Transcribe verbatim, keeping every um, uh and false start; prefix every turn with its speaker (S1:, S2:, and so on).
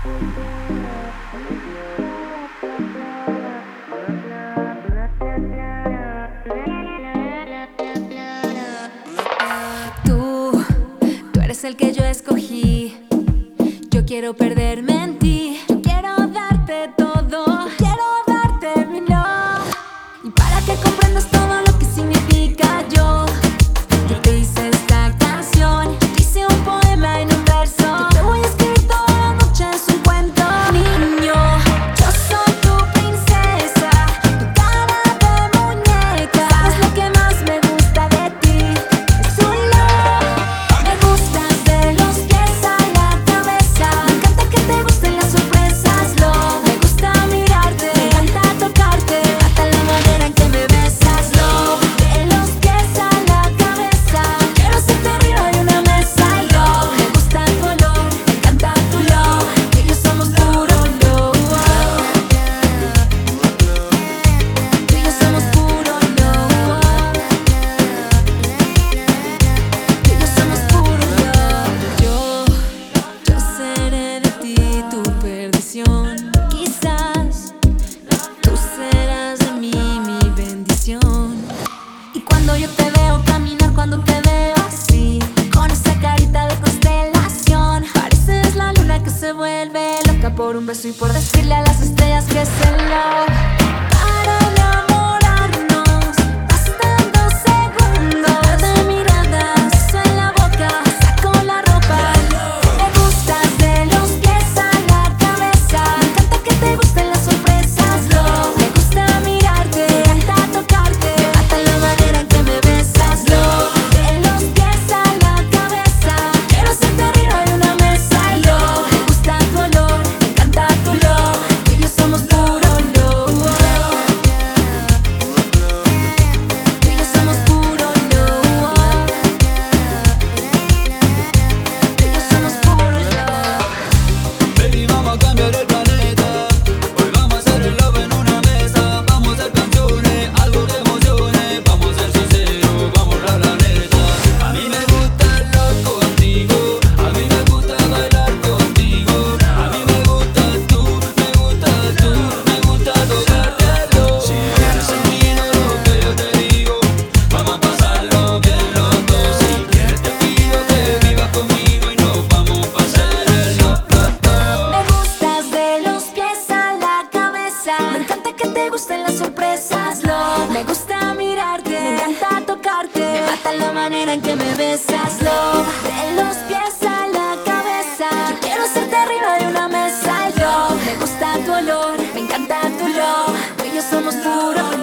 S1: Tú, tú eres el que yo escogí. Yo quiero perderme en ti. Yo quiero darte todo. Yo quiero darte mi love. Y para que comprendas todo lo que significa yo, yo te hice esta canción. Te hice un poema en un verso. Te voy a escribir toda la noche, es un cuento. Niño, yo soy tu princesa, tu cara de muñeca. Sabes lo que más me gusta de ti, es tu love. Me gustas de los pies a la cabeza. Me encanta que te gusten las sorpresas, love. Me gusta mirarte, me encanta tocarte, hasta la manera en que me besas, love. De los pies a la cabeza, quiero hacerte arriba de una mesa, love. Me gusta tu olor, me encanta tu love, que yo somos puro love. Tú y yo somos puro love. Tú y yo somos puro love. Yo, yo seré de ti tu perdición. Quizás tú serás de mí mi bendición. Y cuando yo te veo caminar, cuando te veo así, con esa carita de constelación, pareces la luna que se vuelve loca por un beso y por decirle a las estrellas que es el love. Para enamorarnos, bastan dos segundos. Un par de miradas, beso en la boca, saco la ropa. Me gustas de los pies a la cabeza. Me encanta que te gusten las sorpresas, love. Me gusta mirarte, me encanta tocarte, hasta la manera en que me besas, love. De los pies a la cabeza, quiero hacerte arriba de una mesa, love. Me gusta tu olor, me encanta tu love, que yo somos puro love. Tú y yo somos puro love. Tú y yo somos puro love.
S2: Baby, vamos a cambiar el planeta. Hoy vamos a hacer el love en una mesa. Vamos a hacer canciones, algo que emocione. Vamos a ser sinceros, vamos a hablar la neta. A mí me gusta el love contigo. A mí me gusta bailar contigo. A mí me gustas tú, me gustas tú, me gusta tocártelo. Si quieres sentir lo que yo te digo, vamos a pasarlo bien los dos. Si quieres te pido que vivas conmigo y nos vamos a pasar el love, love, love.
S1: Me gustas de los pies a la cabeza. Me encanta que te gusten las sorpresas, love. Me gusta mirarte, me encanta tocarte, me mata la manera en que me besas, love. De los pies a la cabeza, yo quiero hacerte arriba de una mesa, love. Me gusta tu olor, me encanta tu love, tú y yo somos puro